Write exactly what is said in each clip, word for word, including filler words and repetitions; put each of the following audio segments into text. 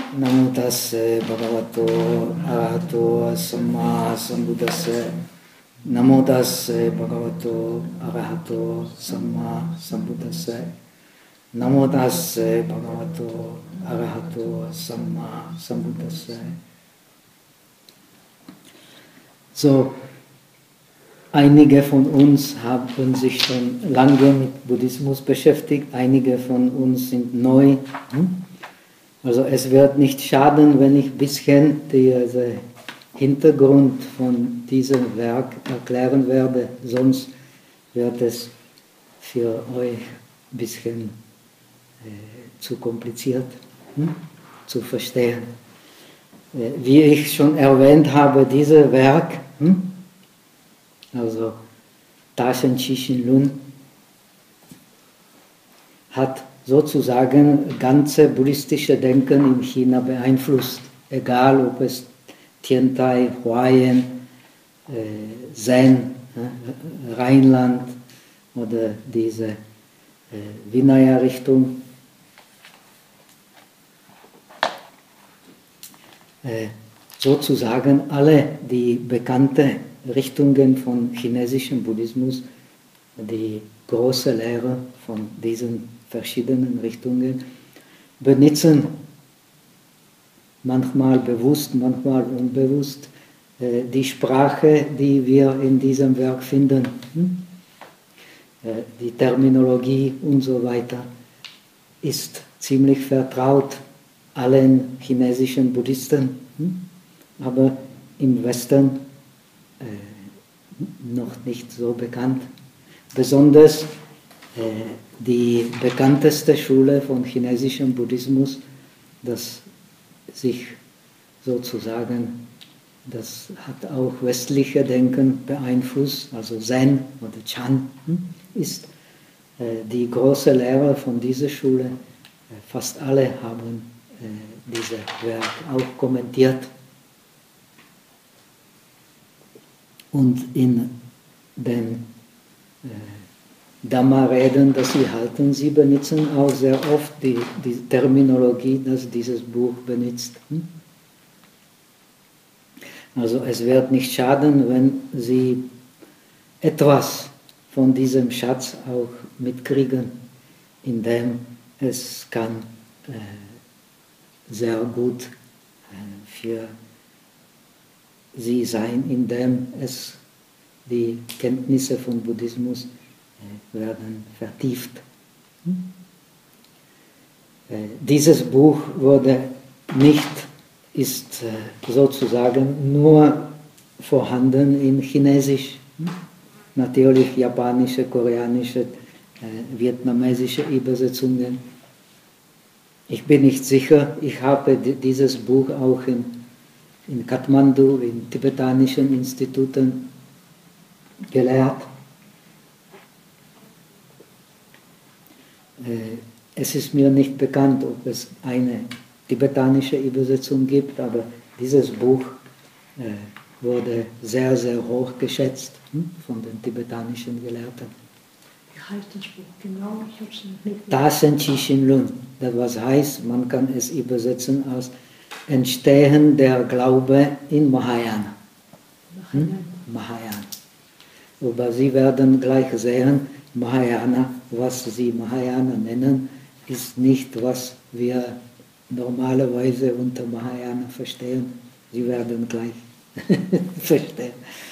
Namo tassa bhagavato arahato samma sambuddhassa. Namo tassa bhagavato arahato samma sambuddhassa. Namo tassa bhagavato arahato samma sambuddhassa. So, einige von uns haben sich schon lange mit Buddhismus beschäftigt, einige von uns sind neu. Also es wird nicht schaden, wenn ich ein bisschen den Hintergrund von diesem Werk erklären werde, sonst wird es für euch ein bisschen äh, zu kompliziert hm, zu verstehen. Äh, wie ich schon erwähnt habe, dieses Werk, hm, also Taschen Chishin Lun, hat sozusagen ganze buddhistische Denken in China beeinflusst, egal ob es Tiantai, Huayan, äh, Zen, äh, Rheinland oder diese äh, Vinaya-Richtung. Äh, sozusagen alle die bekannten Richtungen von chinesischem Buddhismus, die große Lehre von diesen verschiedenen Richtungen, benutzen manchmal bewusst, manchmal unbewusst äh, die Sprache, die wir in diesem Werk finden, hm? äh, die Terminologie und so weiter, ist ziemlich vertraut allen chinesischen Buddhisten, hm? aber im Westen äh, noch nicht so bekannt. Besonders äh, die bekannteste Schule von chinesischem Buddhismus, das sich sozusagen, das hat auch westliche Denken beeinflusst, also Zen oder Chan, hm, ist äh, die große Lehre von dieser Schule. Äh, fast alle haben äh, dieses Werk auch kommentiert. Und in den äh, Dhamma-Reden, das sie halten, sie benutzen auch sehr oft die, die Terminologie, das dieses Buch benutzt. Also es wird nicht schaden, wenn sie etwas von diesem Schatz auch mitkriegen, indem es kann äh, sehr gut äh, für sie sein, indem es die Kenntnisse von Buddhismus werden vertieft. Dieses Buch wurde nicht, ist sozusagen nur vorhanden in Chinesisch, natürlich japanische, koreanische, vietnamesische Übersetzungen. Ich bin nicht sicher, ich habe dieses Buch auch in, in Kathmandu, in tibetanischen Instituten gelehrt. Es ist mir nicht bekannt, ob es eine tibetanische Übersetzung gibt, aber dieses Buch wurde sehr, sehr hoch geschätzt von den tibetanischen Gelehrten. Wie heißt das Buch genau? Ich habe es nicht. Taschen Chishin Lun, das heißt, man kann es übersetzen als Entstehen der Glaube in Mahayana. Hm? Mahayana. Aber Sie werden gleich sehen, Mahayana, was Sie Mahayana nennen, ist nicht, was wir normalerweise unter Mahayana verstehen. Sie werden gleich verstehen.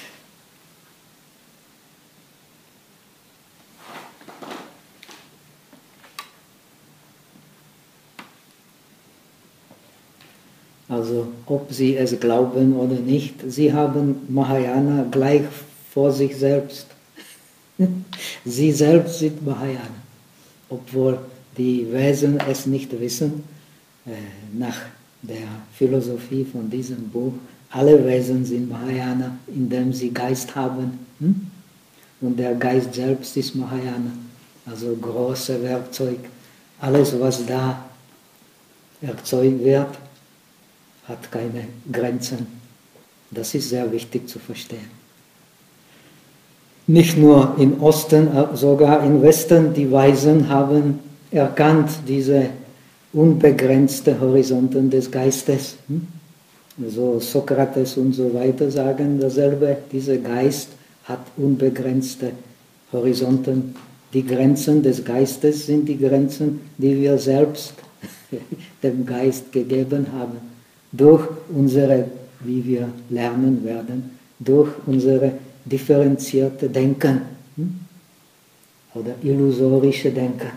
Also, ob Sie es glauben oder nicht, Sie haben Mahayana gleich vor sich selbst. Sie selbst sind Mahayana, obwohl die Wesen es nicht wissen. Äh, nach der Philosophie von diesem Buch, alle Wesen sind Mahayana, indem sie Geist haben. Hm? Und der Geist selbst ist Mahayana, also große Werkzeug. Alles, was da erzeugt wird, hat keine Grenzen. Das ist sehr wichtig zu verstehen. Nicht nur im Osten, sogar im Westen, die Weisen haben erkannt diese unbegrenzte Horizonten des Geistes. So Sokrates und so weiter sagen dasselbe, dieser Geist hat unbegrenzte Horizonten. Die Grenzen des Geistes sind die Grenzen, die wir selbst dem Geist gegeben haben, durch unsere, wie wir lernen werden, durch unsere differenzierte Denken oder illusorische Denken.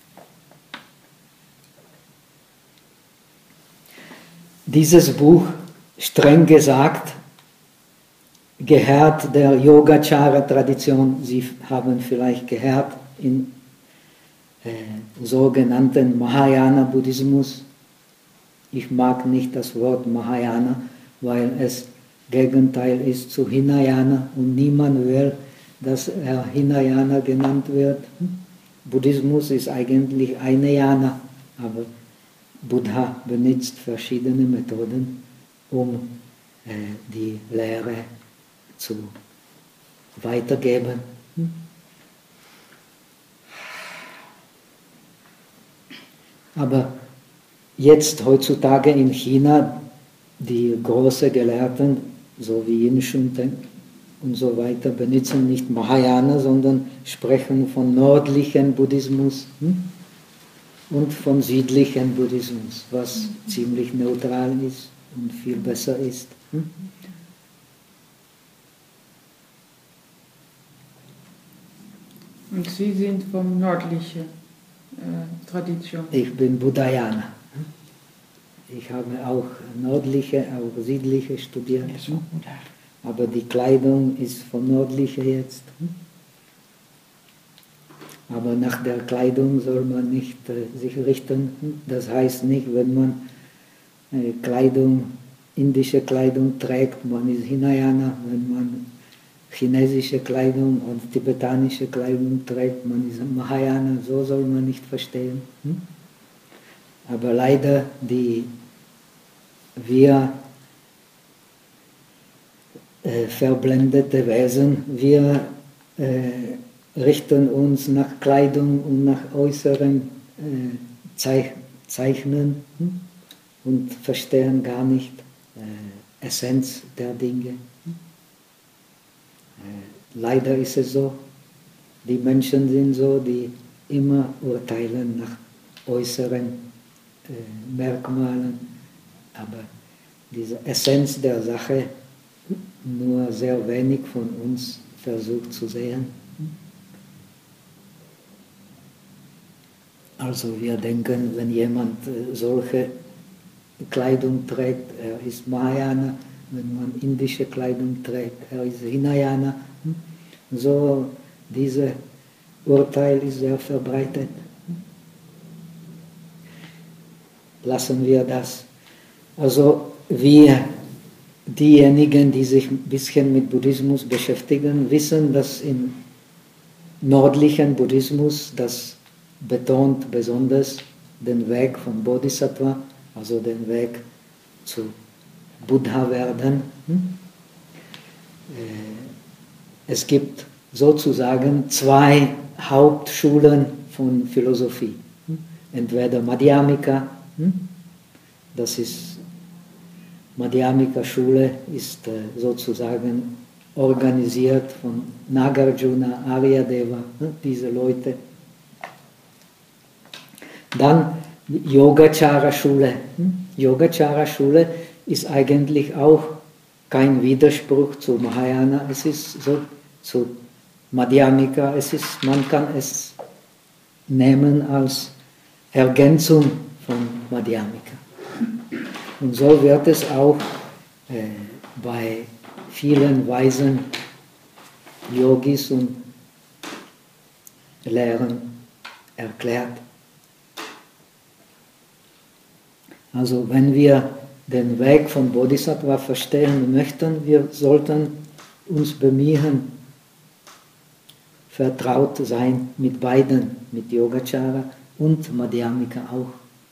Dieses Buch, streng gesagt, gehört der Yogacara-Tradition. Sie haben vielleicht gehört, in äh, sogenannten Mahayana-Buddhismus. Ich mag nicht das Wort Mahayana, weil es Gegenteil ist zu Hinayana und niemand will, dass er Hinayana genannt wird. Buddhismus ist eigentlich eine Jana, aber Buddha benutzt verschiedene Methoden, um äh, die Lehre zu weitergeben. Aber jetzt heutzutage in China, die großen Gelehrten, so wie Yin Shunten und so weiter, benutzen nicht Mahayana, sondern sprechen von nördlichen Buddhismus und von südlichen Buddhismus, was ziemlich neutral ist und viel besser ist. Und Sie sind vom nördlichen äh, Tradition? Ich bin Buddhayana. Ich habe auch nördliche, auch südliche studiert. Aber die Kleidung ist von nördlicher jetzt. Aber nach der Kleidung soll man nicht äh, sich richten. Das heißt nicht, wenn man äh, Kleidung, indische Kleidung trägt, man ist Hinayana. Wenn man chinesische Kleidung und tibetanische Kleidung trägt, man ist Mahayana. So soll man nicht verstehen. Hm? Aber leider, die wir äh, verblendete Wesen, wir äh, richten uns nach Kleidung und nach äußeren äh, Zeich Zeichnen hm? und verstehen gar nicht äh, Essenz der Dinge. Äh, leider ist es so, die Menschen sind so, die immer urteilen nach äußeren äh, Merkmalen, aber diese Essenz der Sache nur sehr wenig von uns versucht zu sehen. Also wir denken, wenn jemand solche Kleidung trägt, er ist Mahayana, wenn man indische Kleidung trägt, er ist Hinayana. So, dieses Urteil ist sehr verbreitet. Lassen wir das. Also wir, diejenigen, die sich ein bisschen mit Buddhismus beschäftigen, wissen, dass im nördlichen Buddhismus das betont besonders den Weg von Bodhisattva, also den Weg zu Buddha werden. Es gibt sozusagen zwei Hauptschulen von Philosophie. Entweder Madhyamika, das ist Madhyamika-Schule ist sozusagen organisiert von Nagarjuna, Aryadeva, diese Leute. Dann Yogacara-Schule. Yogacara-Schule ist eigentlich auch kein Widerspruch zu Mahayana, es ist so zu Madhyamika, es ist, man kann es nehmen als Ergänzung von Madhyamika. Und so wird es auch äh, bei vielen weisen Yogis und Lehren erklärt. Also wenn wir den Weg von Bodhisattva verstehen möchten, wir sollten uns bemühen, vertraut sein mit beiden, mit Yogacara und Madhyamika auch.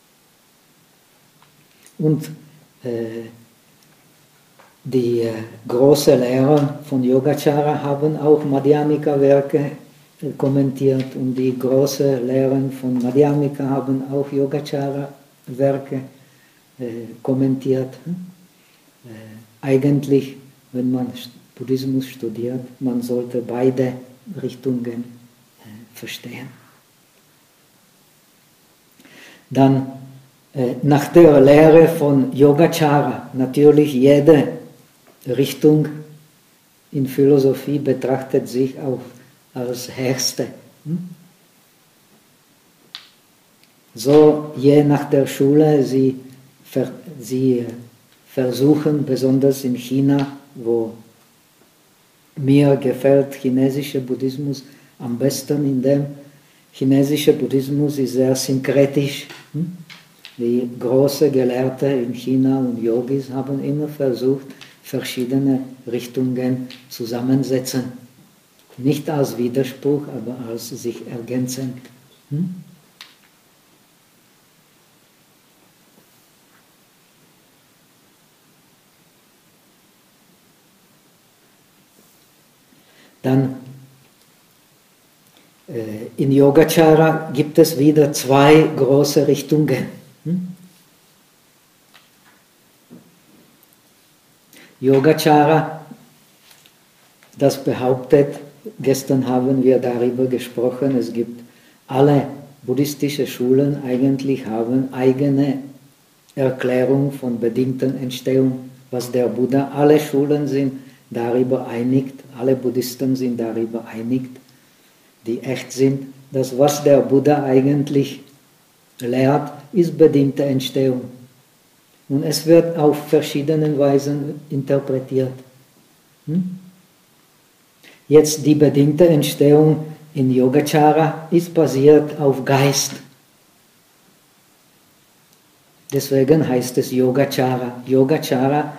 Und äh, die äh, großen Lehrer von Yogacara haben auch Madhyamika-Werke kommentiert und die großen Lehrer von Madhyamika haben auch Yogacara Werke äh, kommentiert. Äh, eigentlich, wenn man Buddhismus studiert, man sollte beide Richtungen äh, verstehen. Dann äh, nach der Lehre von Yogacara, natürlich jede Richtung in Philosophie betrachtet sich auch als höchste. Hm? So, je nach der Schule, sie, ver, sie versuchen, besonders in China, wo mir gefällt chinesischer Buddhismus am besten, in dem chinesischer Buddhismus ist sehr synkretisch. Die großen Gelehrte in China und Yogis haben immer versucht, verschiedene Richtungen zusammensetzen. Nicht als Widerspruch, aber als sich ergänzend. Dann äh, in Yogacara gibt es wieder zwei große Richtungen. Hm? Yogacara, das behauptet, gestern haben wir darüber gesprochen, es gibt alle buddhistische Schulen eigentlich haben eigene Erklärung von bedingten Entstehung, was der Buddha, alle Schulen sind darüber einig, alle Buddhisten sind darüber einig, die echt sind, dass was der Buddha eigentlich lehrt, ist bedingte Entstehung. Und es wird auf verschiedene Weisen interpretiert. Hm? Jetzt die bedingte Entstehung in Yogacara ist basiert auf Geist. Deswegen heißt es Yogacara. Yogacara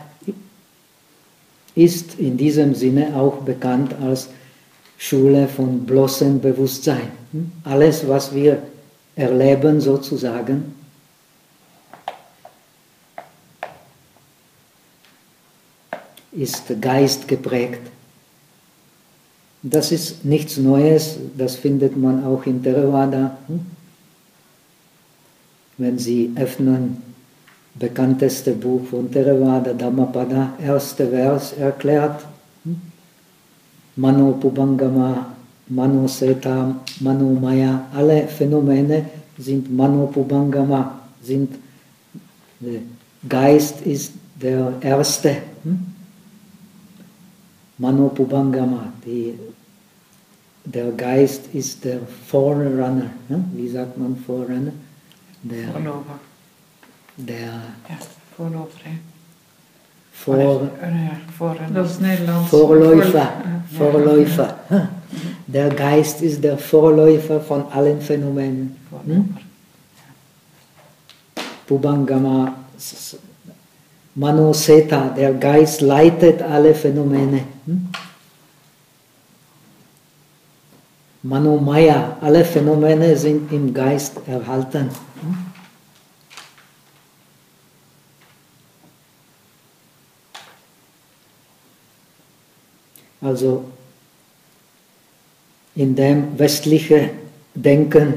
ist in diesem Sinne auch bekannt als Schule von bloßem Bewusstsein. Alles, was wir erleben, sozusagen, ist geistgeprägt. Das ist nichts Neues, das findet man auch in Theravada. Wenn Sie öffnen, bekannteste Buch von Theravada, Dhammapada, erster Vers erklärt, Mano Pubangama, Mano Seta, Mano Maya, alle Phänomene sind Mano Pubangama, sind, Geist ist der Erste. Mano Pubangama, die, der Geist ist der Forerunner. Wie sagt man Forerunner? Der, Vorläufer. Der Ja, Vorläufer. Vor, Ja, Vorläufer. Dat is Nederlands. Vorläufer. Voor, Vorläufer. Ja. Der Geist ist der Vorläufer von allen Phänomenen. Hm? Pubangama, Mano Seta, der Geist leitet alle Phänomene. Hm? Mano Maya, alle Phänomene sind im Geist erhalten. Hm? Also in dem westliche Denken,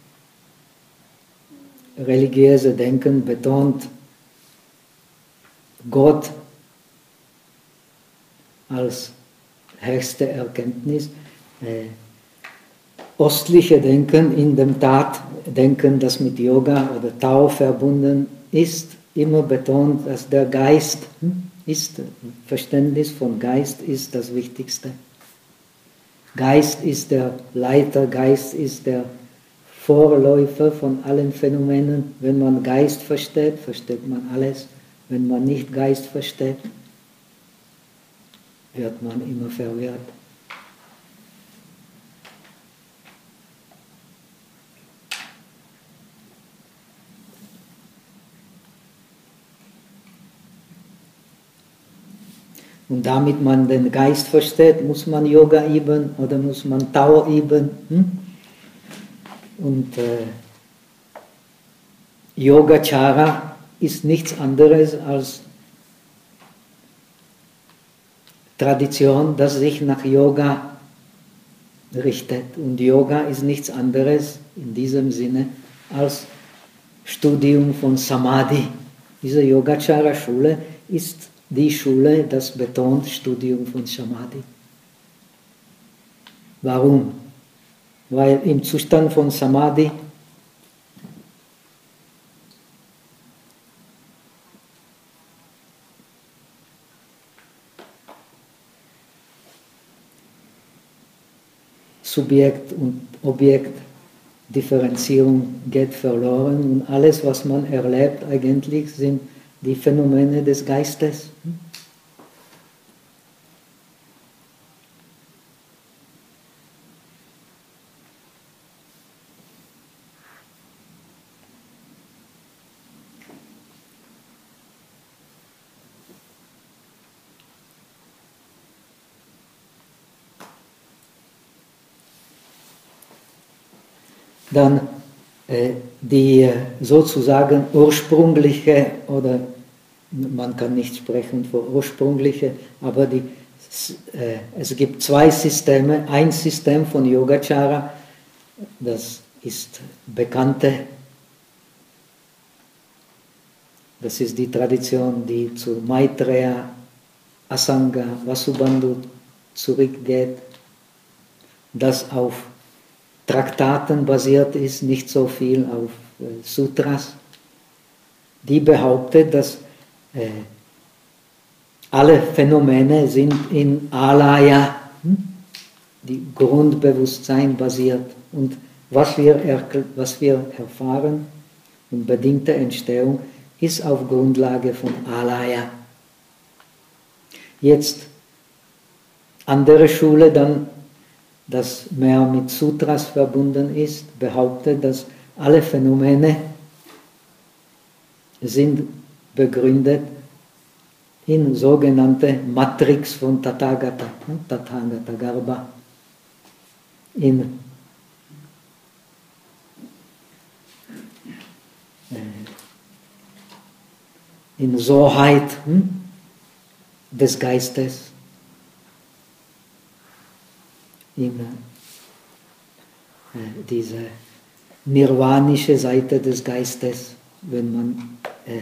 religiöse Denken betont Gott als höchste Erkenntnis. Äh, ostliche Denken, in dem Tatdenken, das mit Yoga oder Tao verbunden ist, immer betont, dass der Geist hm, ist, Verständnis von Geist ist das Wichtigste. Geist ist der Leiter, Geist ist der Vorläufer von allen Phänomenen. Wenn man Geist versteht, versteht man alles. Wenn man nicht Geist versteht, wird man immer verwirrt. Und damit man den Geist versteht, muss man Yoga üben oder muss man Tao üben. Hm? Und äh, Yogacara ist nichts anderes als Tradition, das sich nach Yoga richtet. Und Yoga ist nichts anderes in diesem Sinne als Studium von Samadhi. Diese Yogacara-Schule ist die Schule, das betont Studium von Samadhi. Warum? Weil im Zustand von Samadhi Subjekt und Objekt Differenzierung geht verloren und alles, was man erlebt, eigentlich sind die Phänomene des Geistes. Dann äh, die sozusagen ursprüngliche, oder man kann nicht sprechen von ursprüngliche, aber die, äh, es gibt zwei Systeme. Ein System von Yogacara, das ist bekannte, das ist die Tradition, die zu Maitreya, Asanga, Vasubandhu zurückgeht, das auf Traktaten basiert ist, nicht so viel auf äh, Sutras, die behauptet, dass äh, alle Phänomene sind in Alaya, hm? die Grundbewusstsein basiert. Und was wir, was wir erfahren und bedingte Entstehung ist auf Grundlage von Alaya. Jetzt andere Schule dann, das mehr mit Sutras verbunden ist, behauptet, dass alle Phänomene sind begründet in sogenannte Matrix von Tathagata, Tathagata Garbha, in in Soheit hm, des Geistes, in äh, diese nirvanische Seite des Geistes, wenn man äh,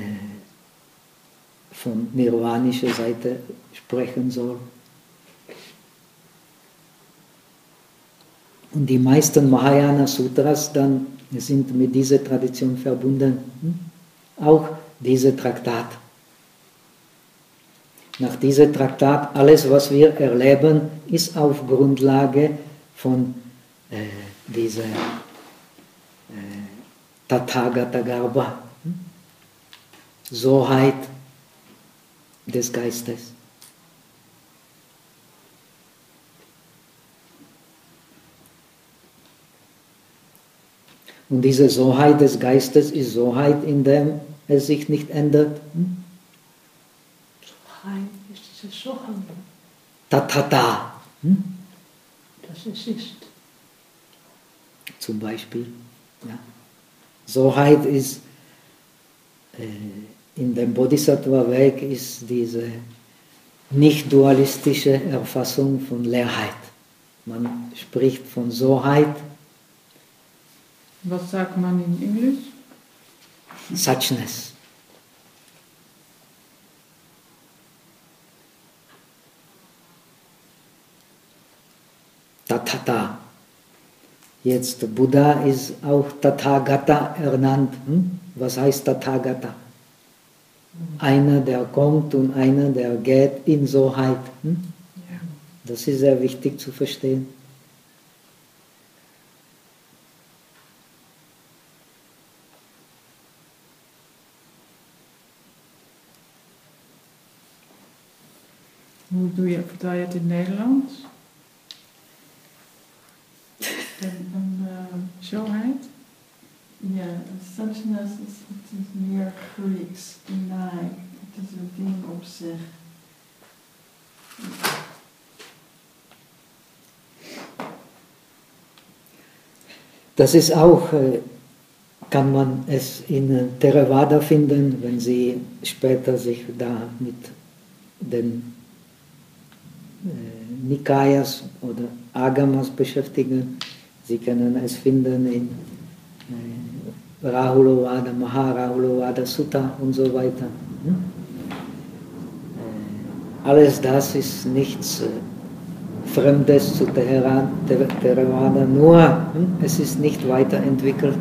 von nirvanischer Seite sprechen soll. Und die meisten Mahayana Sutras dann sind mit dieser Tradition verbunden. Hm? Auch dieser Traktat. Nach diesem Traktat, alles was wir erleben, ist auf Grundlage von äh, dieser äh, Tathagata Garbha, hm? Soheit des Geistes. Und diese Soheit des Geistes ist Soheit, in der es sich nicht ändert. Hm? Soheit ist dieses Soham. Tathata. Hm? Das es ist. Zum Beispiel. Ja. Soheit ist äh, in dem Bodhisattva-Weg ist diese nicht-dualistische Erfassung von Leerheit. Man spricht von Soheit. Was sagt man in Englisch? Suchness. Tathata. Jetzt Buddha ist auch Tathagata ernannt. Hm? Was heißt Tathagata? Einer, der kommt und einer, der geht in Soheit. Hm? Ja. Das ist sehr wichtig zu verstehen. Hoe doe je, vertaal je het in Nederlands? En, en uh, Zoheid? ja, suchness is, het is meer Grieks. Nee, het is een ding op zich. Das ist auch, kann man es in Theravada finden, wenn Sie später sich da mit den äh, Nikayas oder Agamas beschäftigen. Sie können es finden in äh, Rahulovada, Maharahulovada Sutta und so weiter. Alles das ist nichts Fremdes zu Theravada, nur es ist nicht weiterentwickelt.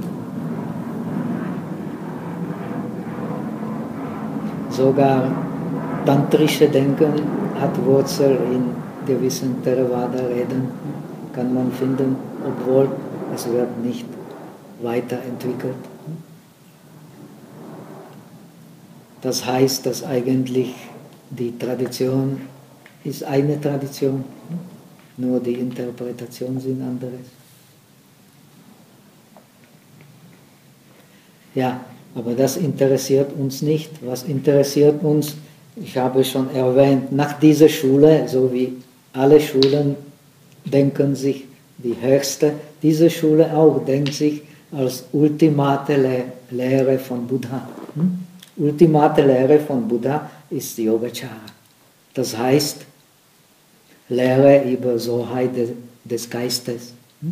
Sogar tantrische Denken hat Wurzel in gewissen Theravada-Reden, kann man finden, obwohl es wird nicht weiterentwickelt. Das heißt, dass eigentlich die Tradition ist eine Tradition, nur die Interpretationen sind anderes. Ja, aber das interessiert uns nicht. Was interessiert uns, ich habe schon erwähnt, nach dieser Schule, so wie alle Schulen denken sich die höchste, diese Schule auch denkt sich als ultimate Le Lehre von Buddha. Hm? Ultimate Lehre von Buddha ist Yogacara. Das heißt, Lehre über Soheit des, des Geistes. Hm?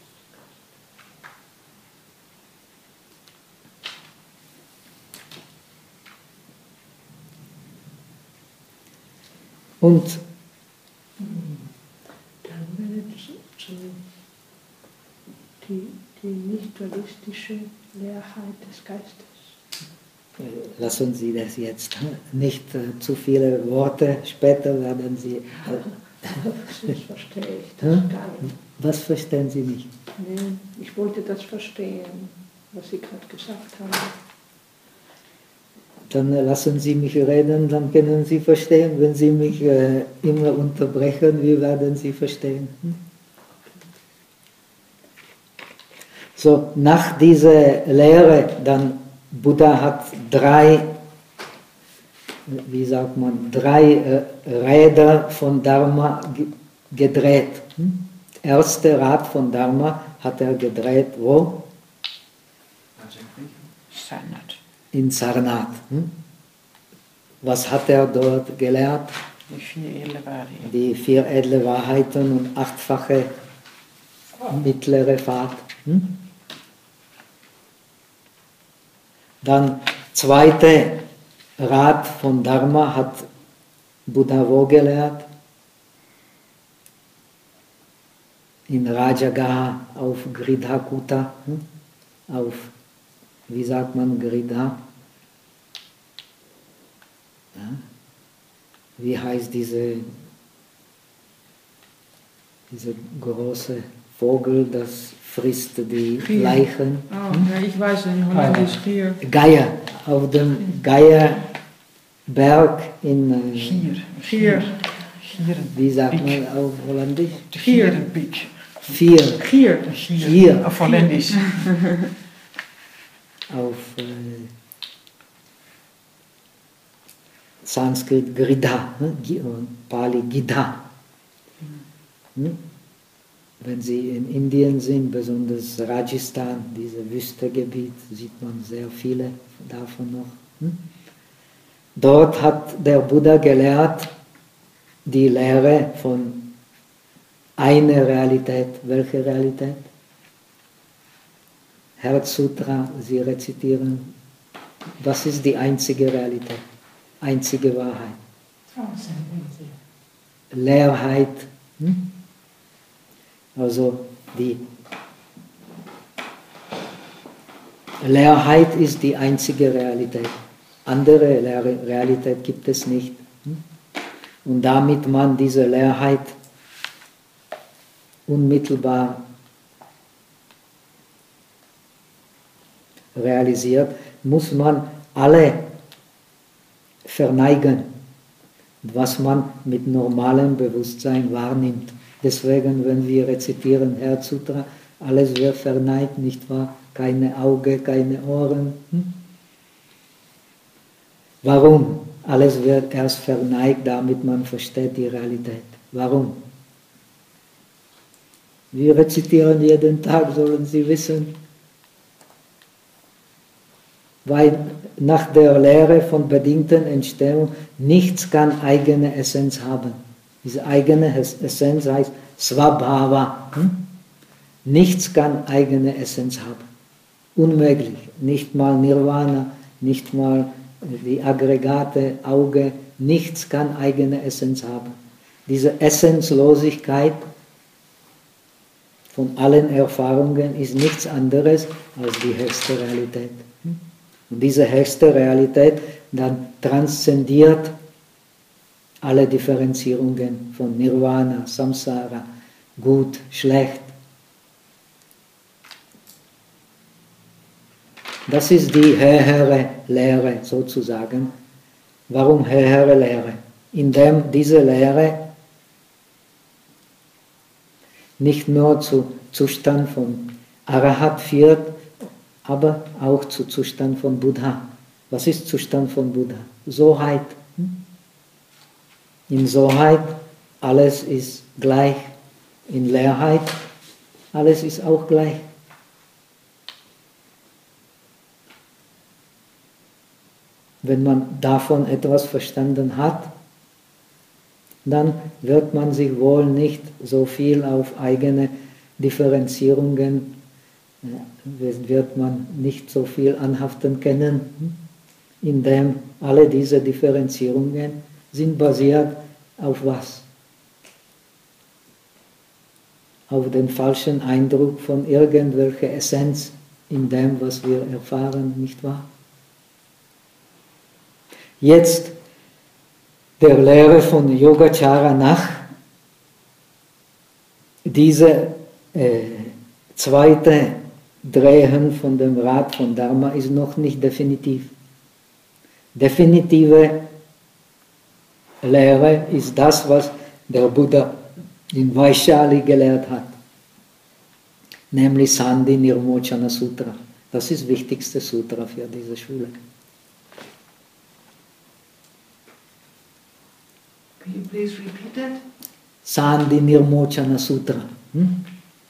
Und dann wäre das so die, die nicht-dualistische Leerheit des Geistes. lassen Sie das jetzt, nicht äh, zu viele Worte, später werden Sie... Äh, das verstehe ich das hm? gar nicht. Was verstehen Sie nicht? Nee, ich wollte das verstehen, was Sie gerade gesagt haben. Dann äh, lassen Sie mich reden, dann können Sie verstehen. Wenn Sie mich äh, immer unterbrechen, wie werden Sie verstehen? Hm? So, nach dieser Lehre, dann Buddha hat drei, wie sagt man, drei äh, Räder von Dharma gedreht. Hm? Der erste Rad von Dharma hat er gedreht, wo? Sarnath. In Sarnath. Hm? Was hat er dort gelehrt? Die vier edle Wahrheiten. Die vier edle Wahrheiten und achtfache mittlere Pfad. Hm? Dann zweite Rad von Dharma hat Buddha wo gelehrt? In Rajagaha auf Gridhakuta, hm? auf, wie sagt man, Gridha? Ja? Wie heißt diese, diese große Vogel, das frisst die Gier. Leichen? Oh, nee, ich weiß het niet, Hollandisch Gier. Geier, auf dem Geierberg in, äh, Gier. Gier. wie sagt man Gierenpiek. auf Holländisch? Gierenpiek. Vier, Gier. Gier. Auf Holländisch. auf äh, Sanskrit Gridha, ne? Pali Gidha. Hm? Wenn Sie in Indien sind, besonders Rajasthan, dieses Wüstengebiet, sieht man sehr viele davon noch. Hm? Dort hat der Buddha gelehrt, die Lehre von einer Realität. Welche Realität? Herzsutra, Sie rezitieren. Was ist die einzige Realität? Einzige Wahrheit? Leerheit. Hm? Also die Leerheit ist die einzige Realität. Andere Realität gibt es nicht. Und damit man diese Leerheit unmittelbar realisiert, muss man alle verneigen, was man mit normalem Bewusstsein wahrnimmt. Deswegen, wenn wir rezitieren Herzsutra, alles wird verneigt, nicht wahr? Keine Augen, keine Ohren. Hm? Warum? Alles wird erst verneigt, damit man versteht die Realität. Warum? Wir rezitieren jeden Tag, sollen Sie wissen. Weil nach der Lehre von bedingten Entstehung nichts kann eigene Essenz haben. Diese eigene Essenz heißt Svabhava. Hm? Nichts kann eigene Essenz haben. Unmöglich. Nicht mal Nirvana, nicht mal die Aggregate, Auge, nichts kann eigene Essenz haben. Diese Essenzlosigkeit von allen Erfahrungen ist nichts anderes als die höchste Realität. Und diese höchste Realität dann transzendiert alle Differenzierungen von Nirvana, Samsara, gut, schlecht. Das ist die höhere Lehre sozusagen. Warum höhere Lehre? Indem diese Lehre nicht nur zu Zustand von Arahat führt, aber auch zu Zustand von Buddha. Was ist Zustand von Buddha? Soheit. In Soheit, alles ist gleich. In Leerheit, alles ist auch gleich. Wenn man davon etwas verstanden hat, dann wird man sich wohl nicht so viel auf eigene Differenzierungen, wird man nicht so viel anhaften können, indem alle diese Differenzierungen sind basiert auf was? Auf den falschen Eindruck von irgendwelcher Essenz in dem, was wir erfahren, nicht wahr? Jetzt der Lehre von Yogacara nach, diese äh, zweite Drehen von dem Rad von Dharma ist noch nicht definitiv. Definitive Lehre ist das, was der Buddha in Vaishali gelehrt hat, nämlich Sandhi Nirmochana Sutra. Das ist das wichtigste Sutra für diese Schule. Can you please repeat that? Sandhi Nirmochana Sutra. Hm?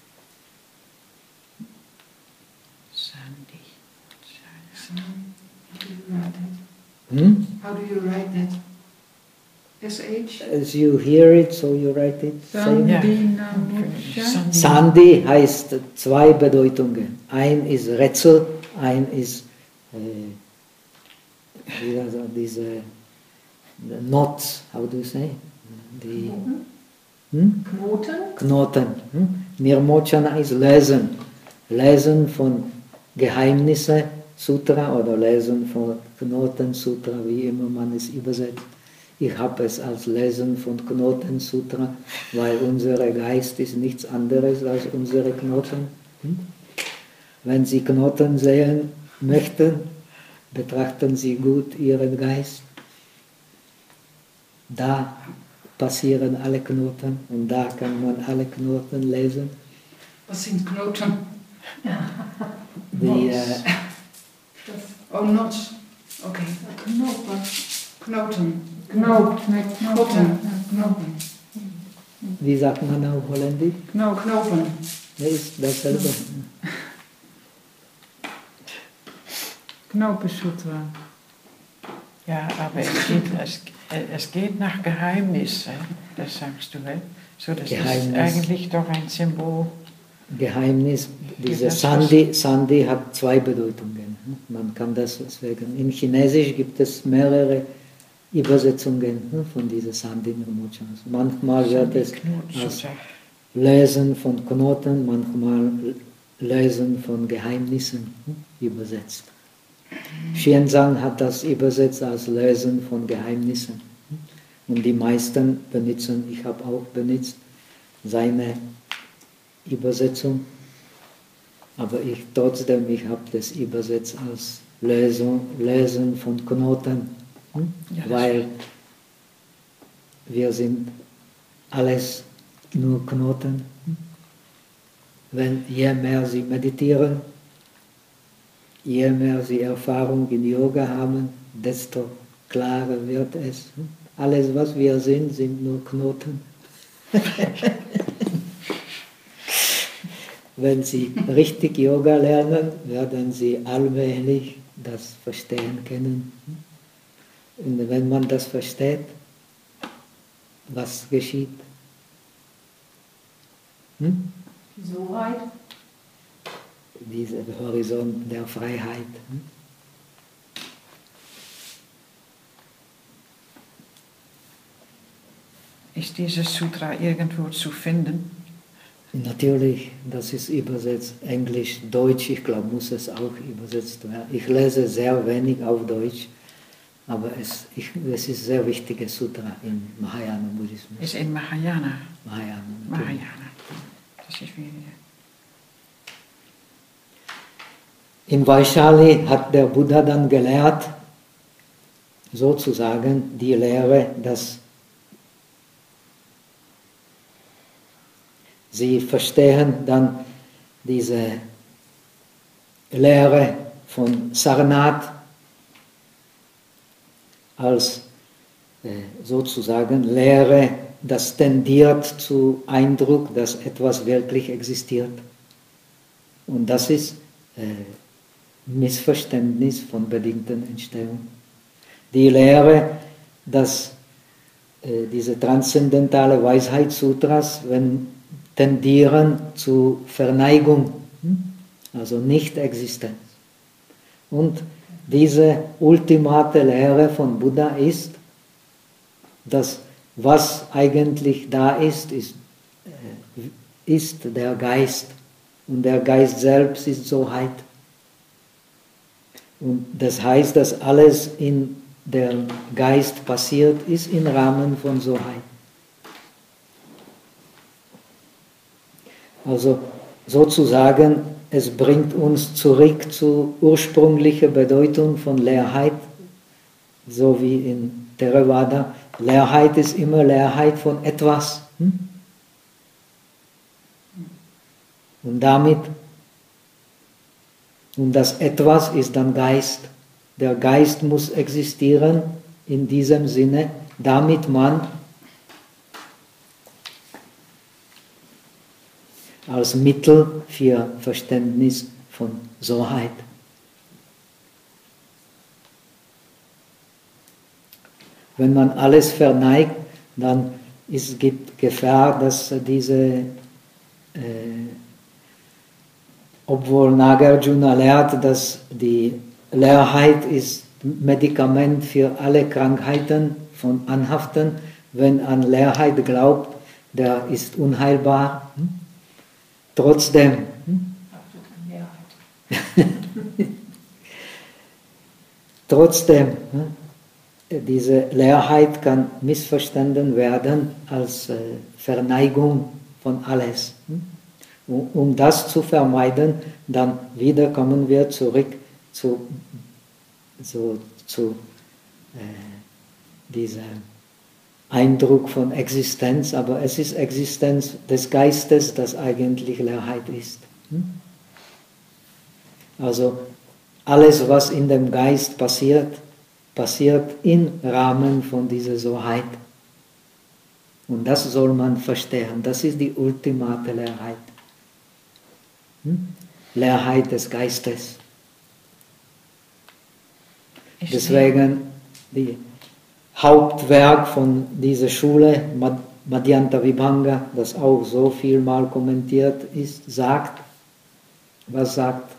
Sandhi. How do you write that? Hmm? How do you write that? S H? As you hear it, so you write it. Same. Sandhi Nirmochana. Sandhi heißt zwei Bedeutungen. Ein ist Rätsel, ein ist äh, wie das, diese Knots, how do you say? Die hm? Knoten? Knoten. Hm? Nirmochana ist Lesen. Lesen von Geheimnisse, Sutra oder Lesen von Knoten, Sutra, wie immer man es übersetzt. Ich habe es als Lesen von Knoten, Sutra, weil unser Geist ist nichts anderes als unsere Knoten. Hm? Wenn Sie Knoten sehen möchten, betrachten Sie gut Ihren Geist. Da passieren alle Knoten und da kann man alle Knoten lesen. Was sind Knoten? Die, äh, Oh, knots. Okay. Knopen. Knoten. Knoop, nee, knopen. Knoten. wie sagt man auf Holländisch? Knoop. Knopen. Das ist dasselbe. Knopensutra. Ja, aber es geht, es, es geht nach Geheimnis, das sagst du, ne? So, das Geheimnis. ist eigentlich doch ein Symbol. Geheimnis, diese das Sandhi, Sandhi hat zwei Bedeutungen. Man kann das deswegen, in Chinesisch gibt es mehrere Übersetzungen von dieser Sandhi Nirmochana. Manchmal wird es als Lesen von Knoten, manchmal Lesen von Geheimnissen übersetzt. Xianzang hat das übersetzt als Lesen von Geheimnissen. Und die meisten benutzen, ich habe auch benutzt, seine Übersetzung. Aber ich trotzdem, ich habe das übersetzt als Lesen, Lesen von Knoten. Hm? Ja, Weil wir sind alles nur Knoten. Wenn je mehr sie meditieren, je mehr sie Erfahrung in Yoga haben, desto klarer wird es. Alles, was wir sind, sind nur Knoten. Wenn sie richtig Yoga lernen, werden sie allmählich das verstehen können. Und wenn man das versteht, was geschieht? Hm? So weit? dieser Horizont der Freiheit. Ist dieses Sutra irgendwo zu finden? Natürlich, das ist übersetzt, Englisch, Deutsch, ich glaube, muss es auch übersetzt werden. Ich lese sehr wenig auf Deutsch, aber es, ich, es ist ein sehr wichtiges Sutra im Mahayana-Buddhismus. Ist in Mahayana. Mahayana. Mahayana. Das ist wie. In Vaishali hat der Buddha dann gelehrt, sozusagen die Lehre, dass sie verstehen dann diese Lehre von Sarnath als äh, sozusagen Lehre, das tendiert zu Eindruck, dass etwas wirklich existiert. Und das ist äh, Missverständnis von bedingten Entstehung. Die Lehre, dass äh, diese transzendentale Weisheitssutras, wenn tendieren zu Verneigung, also Nicht-Existenz. Und diese ultimate Lehre von Buddha ist, dass was eigentlich da ist, ist, äh, ist der Geist. Und der Geist selbst ist Soheit. Und das heißt, dass alles in dem Geist passiert ist im Rahmen von Soheit. Also sozusagen, es bringt uns zurück zur ursprünglichen Bedeutung von Leerheit, so wie in Theravada. Leerheit ist immer Leerheit von etwas. Hm? Und damit, und das Etwas ist dann Geist. Der Geist muss existieren in diesem Sinne, damit man als Mittel für Verständnis von Soheit. Wenn man alles verneigt, dann es gibt Gefahr, dass diese, äh, obwohl Nagarjuna lehrt, dass die Leerheit ist Medikament für alle Krankheiten von Anhaften, wenn an Leerheit glaubt, der ist unheilbar. Hm? Trotzdem, trotzdem, diese Leerheit kann missverstanden werden als Verneigung von alles. Um das zu vermeiden, dann wieder kommen wir zurück zu, zu, zu äh, diesem Eindruck von Existenz, aber es ist Existenz des Geistes, das eigentlich Leerheit ist. Also alles, was in dem Geist passiert, passiert im Rahmen von dieser Soheit. Und das soll man verstehen. Das ist die ultimate Leerheit. Leerheit des Geistes. Deswegen die Hauptwerk von dieser Schule, Madhyanta Vibhanga, das auch so viel mal kommentiert ist, sagt, was sagt?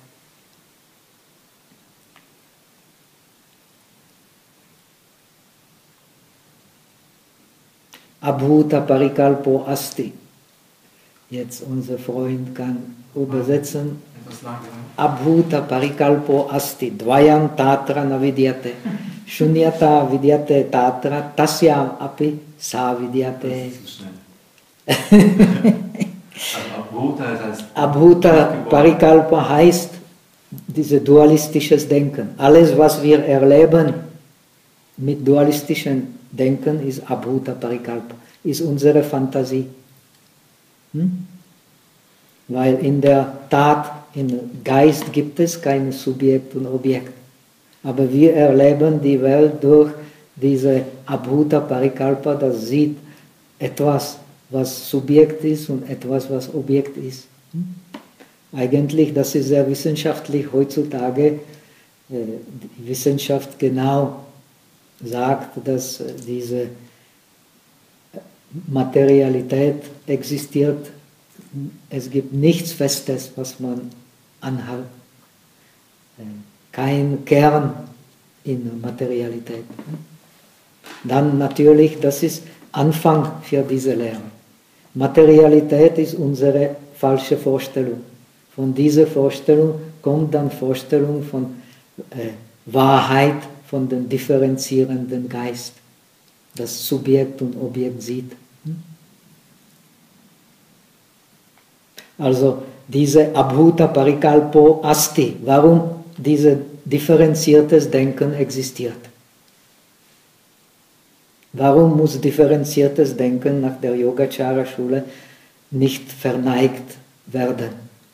Abhuta Parikalpo Asti. Jetzt unser Freund kann übersetzen. Abhuta Parikalpo Asti. Dvayam Tatra Navidyate. Shunyata Vidyate Tatra. Tasyam Api Sa Vidyate. Abhuta Parikalpa heißt dieses dualistisches Denken. Alles, was wir erleben mit dualistischem Denken, ist Abhuta Parikalpa, ist unsere Fantasie. Hm? Weil in der Tat, im Geist gibt es kein Subjekt und Objekt. Aber wir erleben die Welt durch diese Abhuta Parikalpa, das sieht etwas, was Subjekt ist und etwas, was Objekt ist. Hm? Eigentlich, das ist sehr wissenschaftlich heutzutage, äh, die Wissenschaft genau sagt, dass diese Materialität existiert. Es gibt nichts Festes, was man Anhalt, äh, kein Kern in Materialität. Dann natürlich, das ist Anfang für diese Lehre. Materialität ist unsere falsche Vorstellung. Von dieser Vorstellung kommt dann Vorstellung von äh, Wahrheit, von dem differenzierenden Geist, das Subjekt und Objekt sieht. Also diese Abhuta Parikalpo Asti, warum dieses differenziertes Denken existiert. Warum muss differenziertes Denken nach der Yogacara-Schule nicht verneigt werden?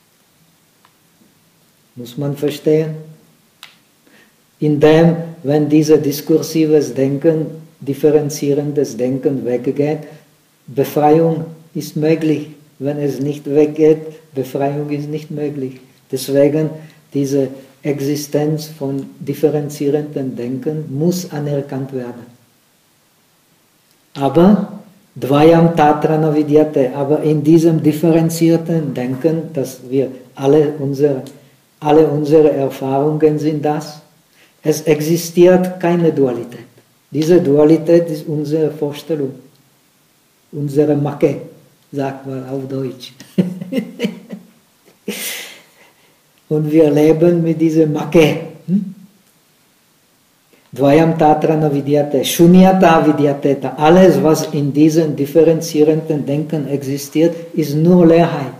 Muss man verstehen? Indem, wenn dieses diskursives Denken, differenzierendes Denken weggeht, Befreiung ist möglich. Wenn es nicht weggeht, Befreiung ist nicht möglich. Deswegen diese Existenz von differenzierendem Denken muss anerkannt werden. Aber Dvayam Tatrana Vidyate, aber in diesem differenzierten Denken, dass wir alle unsere, alle unsere Erfahrungen sind das, es existiert keine Dualität. Diese Dualität ist unsere Vorstellung, unsere Macke, sagt man auf Deutsch. Und wir leben mit dieser Macke. Hm? Dvayam Tatrana Vidyate, Shunyata Vidyate, alles, was in diesem differenzierenden Denken existiert, ist nur Leerheit.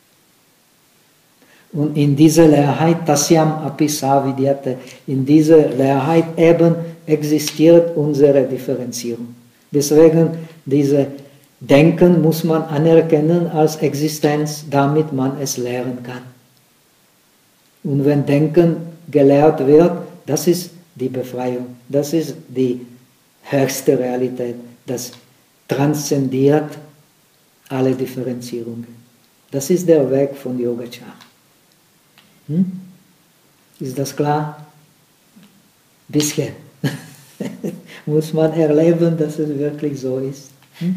Und in dieser Leerheit, Tasyam Apisa Vidyate, in dieser Leerheit eben existiert unsere Differenzierung. Deswegen, diese Denken muss man anerkennen als Existenz, damit man es lehren kann. Und wenn Denken gelehrt wird, das ist die Befreiung, das ist die höchste Realität, das transzendiert alle Differenzierungen. Das ist der Weg von Yogacara. Hm? Ist das klar? Bisschen. Muss man erleben, dass es wirklich so ist. Hm?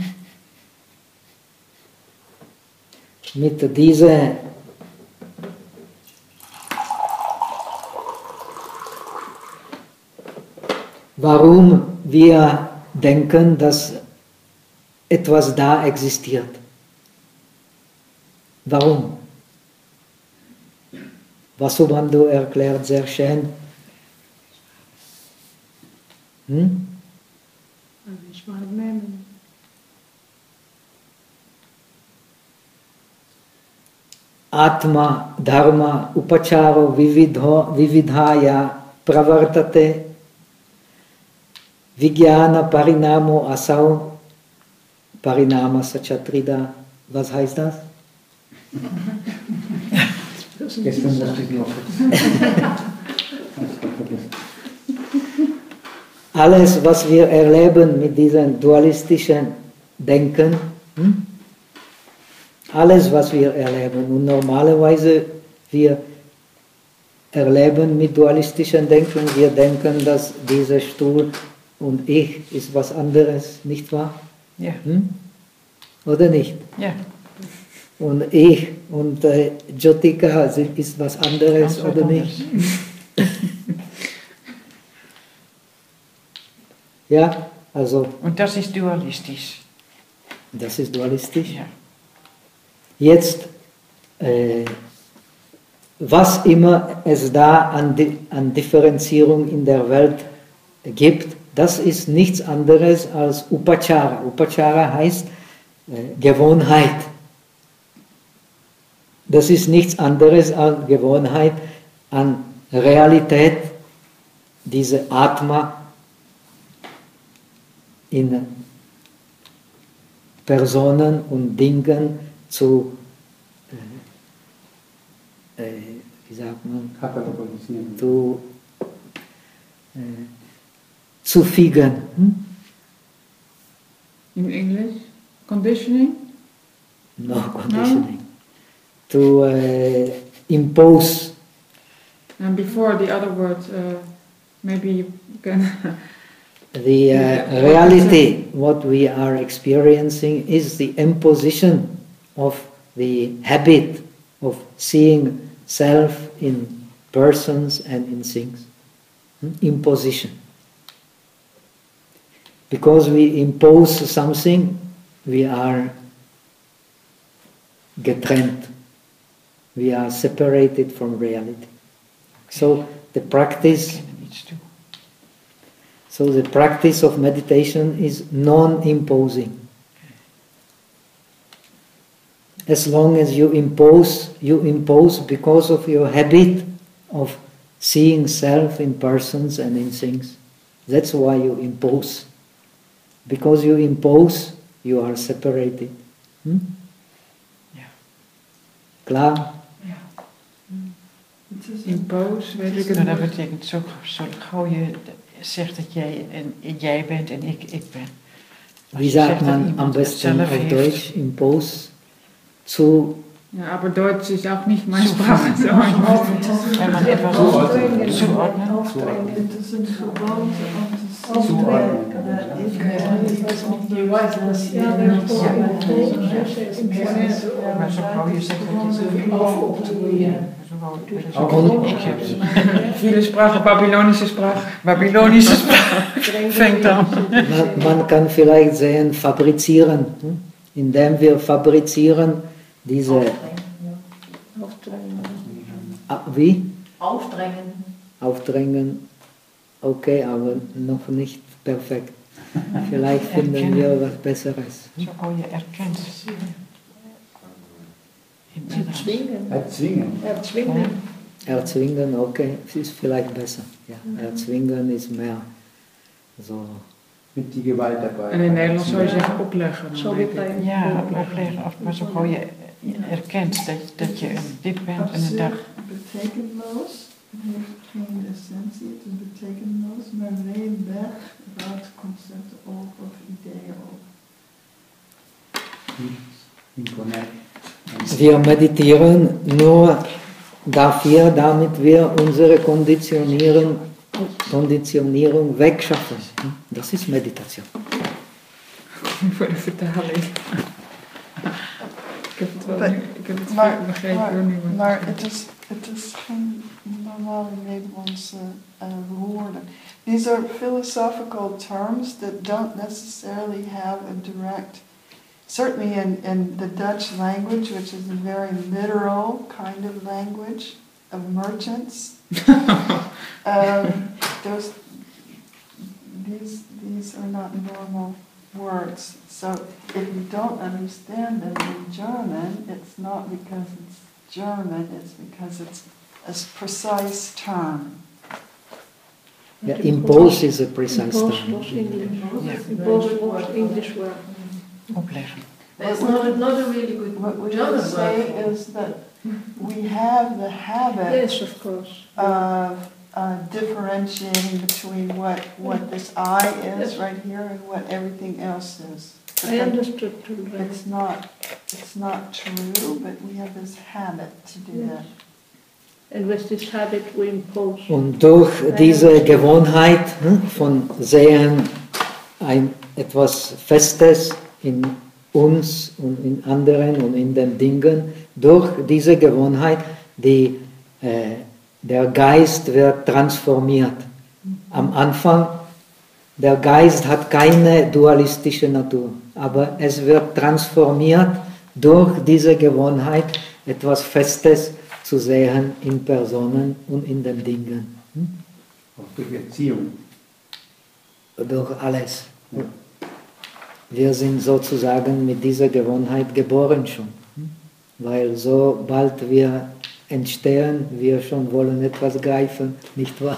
Mit dieser warum wir denken, dass etwas da existiert. Warum? Vasubandhu erklärt sehr schön. Hm? Atma, Dharma, Upacharo, Vividho, Vividhaya, Pravartate, Vijnana, Parinamo, Asau, Parinama, Sachatrida. Was heißt das? Gestern musste ich noch. Alles, was wir erleben mit diesem dualistischen Denken, hm? alles, was wir erleben, und normalerweise wir erleben mit dualistischem Denken, wir denken, dass dieser Stuhl und ich ist was anderes, nicht wahr? Ja. Hm? Oder nicht? Ja. Und ich und äh, Jyotika ist was anderes, Ganz oder anders. nicht? Ja, also Und das ist dualistisch. das ist dualistisch. Ja. Jetzt, äh, was immer es da an, Di an Differenzierung in der Welt gibt, das ist nichts anderes als Upachara. Upachara heißt äh, Gewohnheit. Das ist nichts anderes als Gewohnheit an Realität, diese Atma in Personen und Dingen zu, äh, äh, wie sagt man, Katalogisieren. zu, äh, zu fügen. Hm? In English, conditioning. No conditioning. To uh, impose. And before the other word, uh, maybe you can. The uh, reality, what we are experiencing, is the imposition of the habit of seeing self in persons and in things. Imposition. Because we impose something, we are getrennt. We are separated from reality. So the practice, so the practice of meditation is non-imposing. As long as you impose, you impose because of your habit of seeing self in persons and in things. That's why you impose. Because you impose, you are separated. Hm? Ja. Klaar? Ja. Het is Impose, weet ik het Nou, dat woord. betekent zo, zo gauw je zegt dat jij, en, jij bent en ik, ik ben. Als Wie je sagt zegt dat man iemand am besten hetzelfde auf heeft, Deutsch? Impose zu Ja, aber Deutsch ist auch nicht meine Zo Sprache. van- So. wenn man etwas Zuordnen. zuordnen. Aufdrängen. Het is een gewoonte om te zien Zuordnen. dat ik ben iets of de Ja, dat is Ja. Maar zo gauw je zegt dat je zo gauw Und- ik heb Viele Sprachen, babylonische Sprache. Babylonische spraak fängt an. man, man kann vielleicht sehen, fabrizieren. Hm? Indem wir fabrizieren diese... Aufdrängen. Ah, wie? Aufdrängen. Aufdrängen. Okay, aber noch nicht perfekt. Vielleicht finden wir was Besseres. Zo gauw je erkent. In Nederlands. Zwingen. Erzwingen. Erzwingen. Erzwingen, okay, es ist vielleicht besser. Ja, erzwingen ist mehr so. Mit die Gewalt dabei. En in Nederlands zou je zeggen opleggen. dan Zo denk weer ik. bij Ja, opleggen. Of maar zo gauw je erkent dat, dat je een dit bent en een dag. betekenloos. Het heeft geen essentie, het is betekenloos, maar neem weg wat concepten op of ideeën op. In Connect. Wir meditieren nur dafür, damit wir unsere Konditionierung, Konditionierung wegschaffen. Das ist Meditation. Voor de vertaling. Ik heb het wel Maar- nu- ik heb het Maar, begrepen maar, hoor nu. want- maar het, is, het is geen normale Nederlandse uh, woorden. These are philosophical terms that don't necessarily have a direct, certainly in, in the Dutch language, which is a very literal kind of language of merchants. um, those, these, these are not normal words. So if you don't understand them in German, it's not because it's German, it's because it's a precise term. Ja, impose is a precise Impose term. was English. Ja. Impose was English word. Opleggen. It's not a, not a really good What we German should say word. is that we have the habit Yes, of course. of uh, differentiating between what, what this I is Yes. right here and what everything else is. But I that- understood children. It's not, it's not true, but we have this habit to do Yes. that. And with this habit we impose. Und durch diese Gewohnheit hm, von Sehen ein, etwas Festes in uns und in anderen und in den Dingen, durch diese Gewohnheit, die, äh, der Geist wird transformiert. Am Anfang, der Geist hat keine dualistische Natur, aber es wird transformiert durch diese Gewohnheit, etwas Festes zu sehen in Personen und in den Dingen. Hm? Auch durch Erziehung. Durch alles. Wir sind sozusagen mit dieser Gewohnheit geboren schon. Hm? Weil sobald wir entstehen, wir schon wollen etwas greifen, nicht wahr?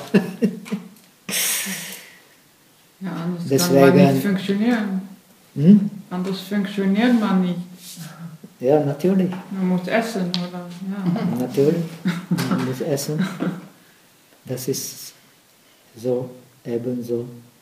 Ja, anders Deswegen- kann man nicht funktionieren. Hm? Anders funktioniert man nicht. Ja, natürlich. Man muss essen, oder? Ja. Natürlich. Man muss essen. Das ist so, ebenso.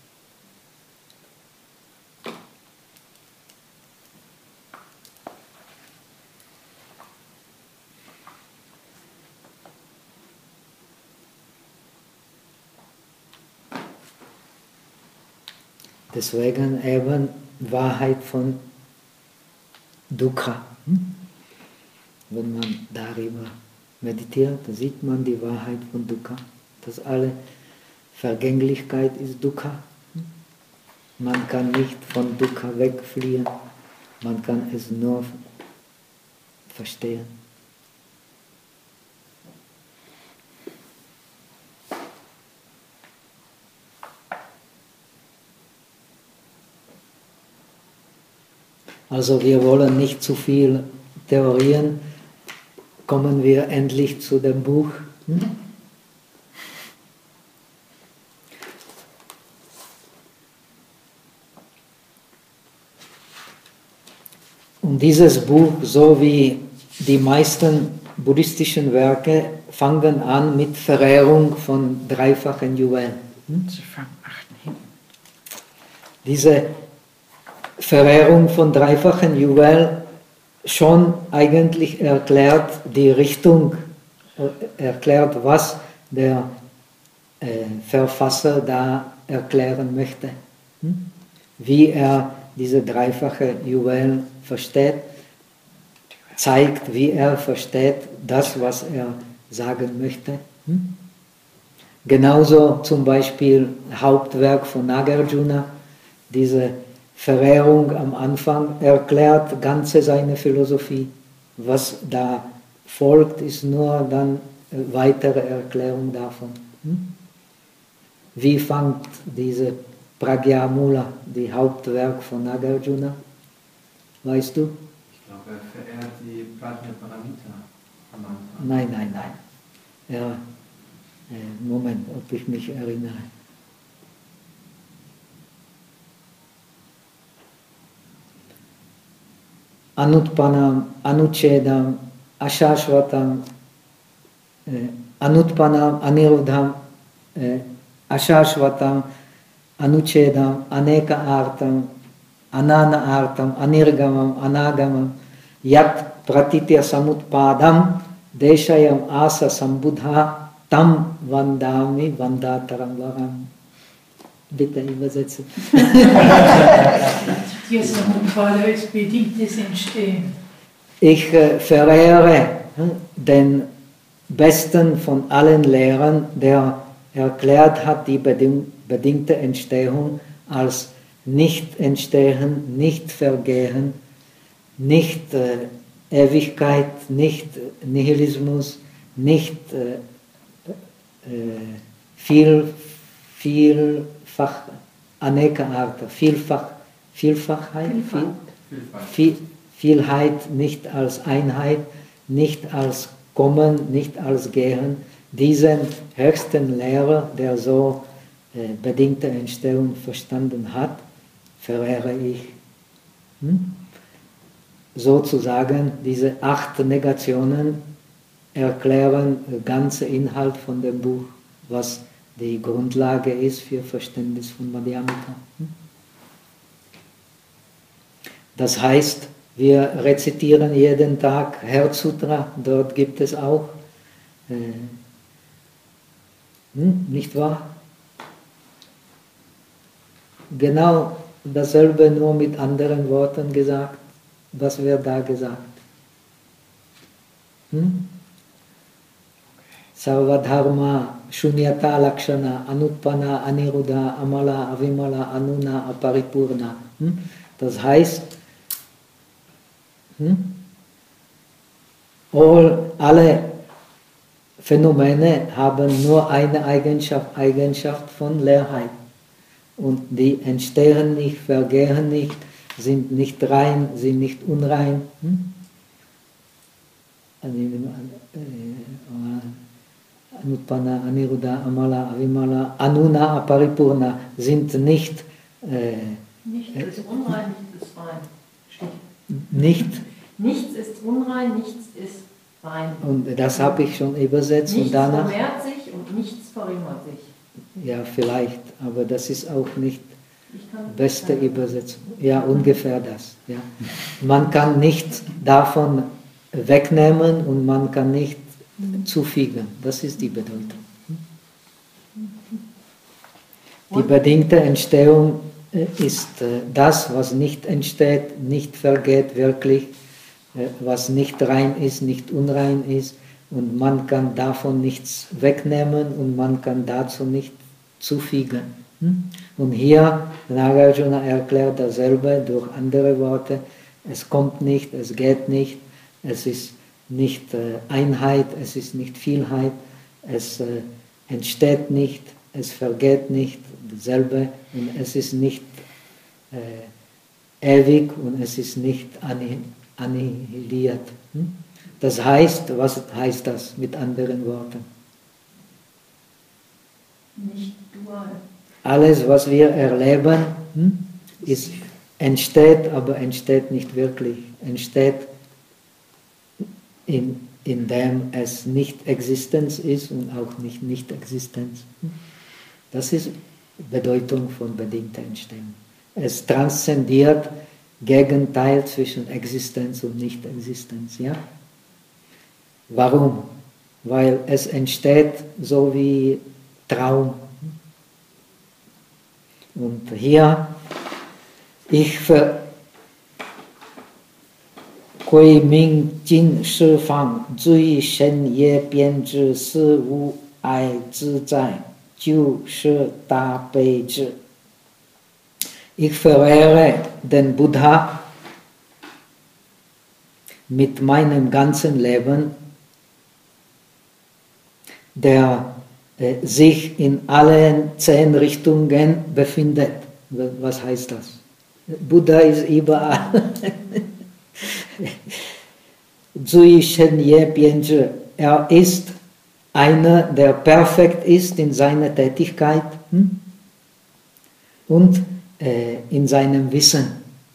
Deswegen eben Wahrheit von Dukkha, hm? wenn man darüber meditiert, sieht man die Wahrheit von Dukkha, dass alle Vergänglichkeit ist Dukkha. Man kann nicht von Dukkha wegfliehen, man kann es nur verstehen. Also wir wollen nicht zu viel Theorien, kommen wir endlich zu dem Buch. Hm? Und dieses Buch, so wie die meisten buddhistischen Werke, fangen an mit Verehrung von dreifachen Juwelen. Hm? Diese Verehrung von dreifachen Juwelen schon eigentlich erklärt die Richtung, erklärt, was der äh, Verfasser da erklären möchte. Hm? Wie er diese dreifache Juwel versteht, zeigt, wie er versteht das, was er sagen möchte. Hm? Genauso zum Beispiel Hauptwerk von Nagarjuna, diese Verehrung am Anfang erklärt ganze seine Philosophie. Was da folgt, ist nur dann weitere Erklärung davon. Hm? Wie fängt diese Pragyamula, die Hauptwerk von Nagarjuna? Weißt du? Ich glaube, er verehrt die Prajnaparamita am Anfang. Nein, nein, nein. Ja, äh, Moment, ob ich mich erinnere. Anutpanam, Anuchedam, Ashashvatam, äh, Anutpanam, Anirudham, äh, Ashashvatam, Anuchedam, Aneka Artam, Anana Artam, Anirgamam, Anagamam, Yat Pratitya Samutpadam, Deshayam Asa Sambuddha, Tam Vandami Vandataram Varam. Bitte übersetzen. Ich äh, verehre den besten von allen Lehrern, der erklärt hat die beding bedingte Entstehung als nicht entstehen, nicht vergehen, nicht äh, Ewigkeit, nicht Nihilismus, nicht äh, äh, viel, vielfach, Aneka Art, Vielfach, Vielfachheit, Viel, Viel, Vielheit nicht als Einheit, nicht als Kommen, nicht als Gehen. Diesen höchsten Lehrer, der so äh, bedingte Entstehung verstanden hat, verehre ich. Hm? Sozusagen, diese acht Negationen erklären den ganzen Inhalt von dem Buch, was die Grundlage ist für Verständnis von Madhyamika. Hm? Das heißt, wir rezitieren jeden Tag Herzsutra, dort gibt es auch, äh, hm, nicht wahr? Genau dasselbe, nur mit anderen Worten gesagt. Was wird da gesagt? Hm? Sarvadharma, Shunyata Lakshana, Anutpana, Aniruddha, Amala, Avimala, Anuna, Aparipurna. Hm? Das heißt, hm? All, alle Phänomene haben nur eine Eigenschaft, Eigenschaft von Leerheit. Und die entstehen nicht, vergehen nicht, sind nicht rein, sind nicht unrein. Hm? Anutpana, Aniruddha, Amala, Avimala, Anuna, Aparipurna sind nicht... Äh, nichts ist unrein, nichts ist rein. Steht. Nicht? Nichts ist unrein, nichts ist rein. Und das habe ich schon übersetzt. Nichts und danach, vermehrt sich und nichts verringert sich. Ja, vielleicht, aber das ist auch nicht beste Übersetzung. Ja, ungefähr das. Ja. Man kann nichts davon wegnehmen und man kann nicht zufügen. Das ist die Bedeutung. Die bedingte Entstehung ist das, was nicht entsteht, nicht vergeht wirklich, was nicht rein ist, nicht unrein ist und man kann davon nichts wegnehmen und man kann dazu nicht zufügen. Und hier, Nagarjuna erklärt dasselbe durch andere Worte, es kommt nicht, es geht nicht, es ist nicht äh, Einheit, es ist nicht Vielheit, es äh, entsteht nicht, es vergeht nicht, dasselbe, und es ist nicht äh, ewig und es ist nicht annihiliert. Das heißt, was heißt das mit anderen Worten? Nicht dual. Alles, was wir erleben, ist, entsteht, aber entsteht nicht wirklich. Entsteht, in, indem es nicht Existenz ist und auch nicht Nicht-Existenz. Das ist Bedeutung von bedingter Entstehung. Es transzendiert Gegenteil zwischen Existenz und Nicht-Existenz. Ja? Warum? Weil es entsteht so wie Traum. Und hier, ich ver Kui Ming Jin Shi Fang Zui Shen Ye Bian Zhi Si Wu Ai Zhi Zai Jiu Shi Da Bei Zhi. Ich verehre den Buddha mit meinem ganzen Leben, der äh, sich in allen zehn Richtungen befindet. Was heißt das? Buddha ist überall. Zui Shen Ye Bian Zhi. Er ist einer, der perfekt ist in seiner Tätigkeit hm? und äh, in seinem Wissen.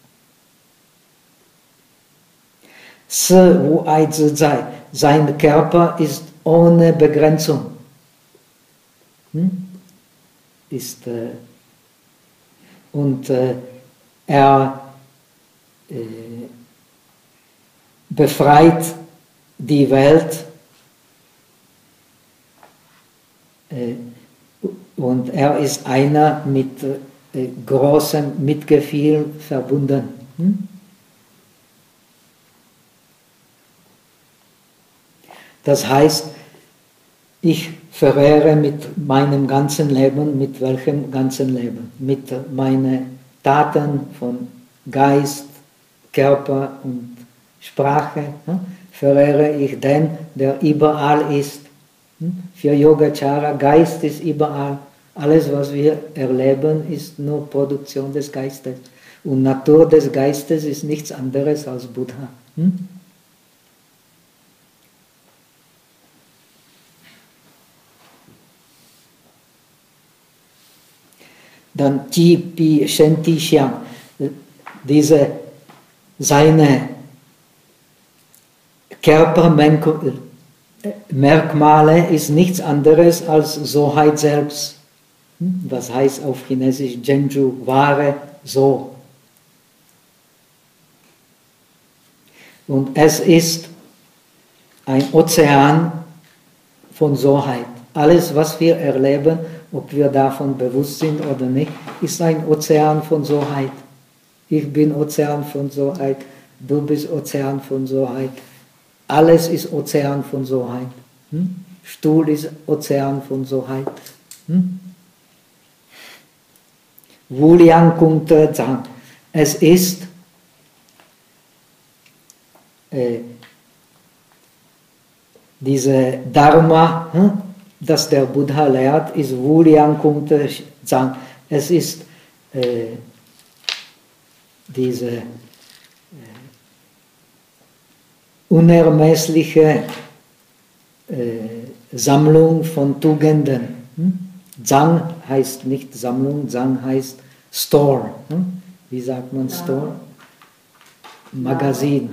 Si Wu Ai Zhi Zai. Sein Körper ist ohne Begrenzung. Hm? Ist, äh, und äh, er äh, befreit die Welt äh, und er ist einer mit äh, großem Mitgefühl verbunden. Hm? Das heißt, ich verehre mit meinem ganzen Leben, mit welchem ganzen Leben? Mit meinen Taten von Geist, Körper und Sprache, hm? verehre ich den, der überall ist. Hm? Für Yogacara, Geist ist überall. Alles, was wir erleben, ist nur Produktion des Geistes. Und Natur des Geistes ist nichts anderes als Buddha. Hm? Dann Ji Pi Shen Ti Xiang, diese seine Körpermerkmale ist nichts anderes als Soheit selbst. Das heißt auf Chinesisch Zhenju, wahre So. Und es ist ein Ozean von Soheit. Alles, was wir erleben, ob wir davon bewusst sind oder nicht, ist ein Ozean von Soheit. Ich bin Ozean von Soheit, du bist Ozean von Soheit. Alles ist Ozean von Soheit. Hm? Stuhl ist Ozean von Soheit. Hm? Wuliang Kungte Zhang. Es ist äh, diese Dharma, hm? das der Buddha lehrt, ist Wuliang Kungte Zhang. Es ist äh, diese äh, unermessliche äh, Sammlung von Tugenden. Hm? Zhang heißt nicht Sammlung, Zhang heißt Store. Hm? Wie sagt man Store? Magazin.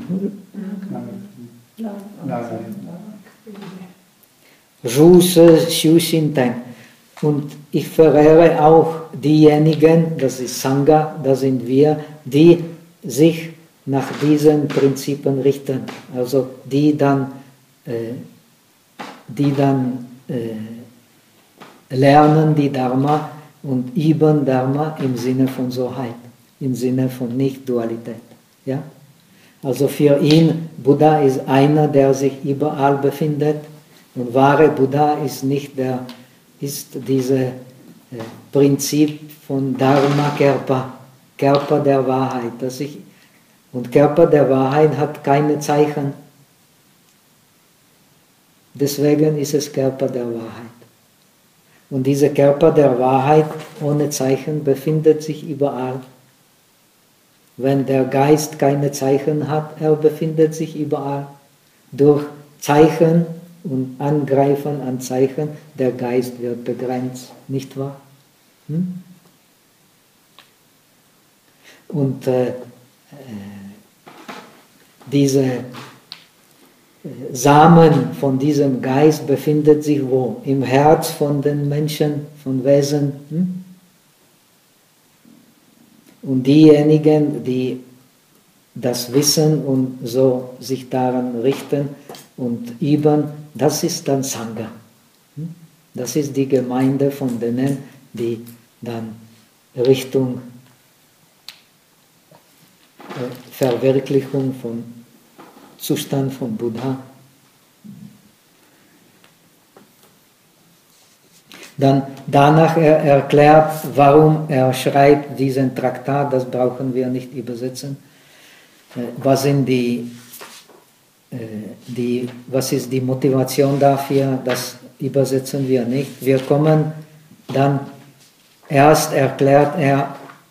Zhu Se Xiu Xin Teng. Und ich verehre auch diejenigen, das ist Sangha, das sind wir, die sich nach diesen Prinzipien richten. Also die dann, äh, die dann äh, lernen die Dharma und üben Dharma im Sinne von Soheit, im Sinne von Nicht-Dualität. Ja? Also für ihn, Buddha ist einer, der sich überall befindet Und wahre Buddha ist nicht der, ist dieses äh, Prinzip von Dharma Körper, Körper der Wahrheit. Dass ich, und Körper der Wahrheit hat keine Zeichen. Deswegen ist es Körper der Wahrheit. Und dieser Körper der Wahrheit ohne Zeichen befindet sich überall. Wenn der Geist keine Zeichen hat, er befindet sich überall. Durch Zeichen und Angreifen an Zeichen, der Geist wird begrenzt, nicht wahr? Hm? Und äh, äh, diese Samen von diesem Geist befindet sich wo? Im Herz von den Menschen, von Wesen. Hm? Und diejenigen, die das wissen und so sich daran richten und üben, das ist dann Sangha. Hm? Das ist die Gemeinde von denen, die dann Richtung äh, Verwirklichung von Zustand von Buddha. Dann danach er erklärt, warum er schreibt diesen Traktat, das brauchen wir nicht übersetzen. Was sind die, die, was ist die Motivation dafür, das übersetzen wir nicht. Wir kommen dann, erst erklärt er,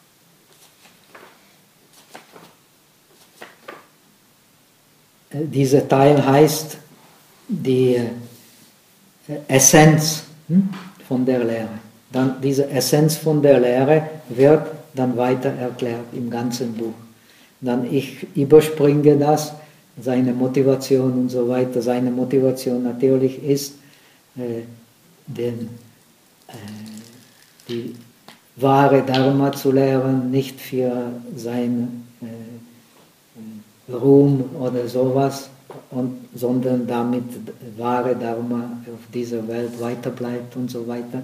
dieser Teil heißt die Essenz von der Lehre. Dann diese Essenz von der Lehre wird dann weiter erklärt im ganzen Buch. Dann ich überspringe das, seine Motivation und so weiter. Seine Motivation natürlich ist, äh, den, äh, die wahre Dharma zu lehren, nicht für sein äh, Ruhm oder sowas, und, sondern damit wahre Dharma auf dieser Welt weiterbleibt und so weiter.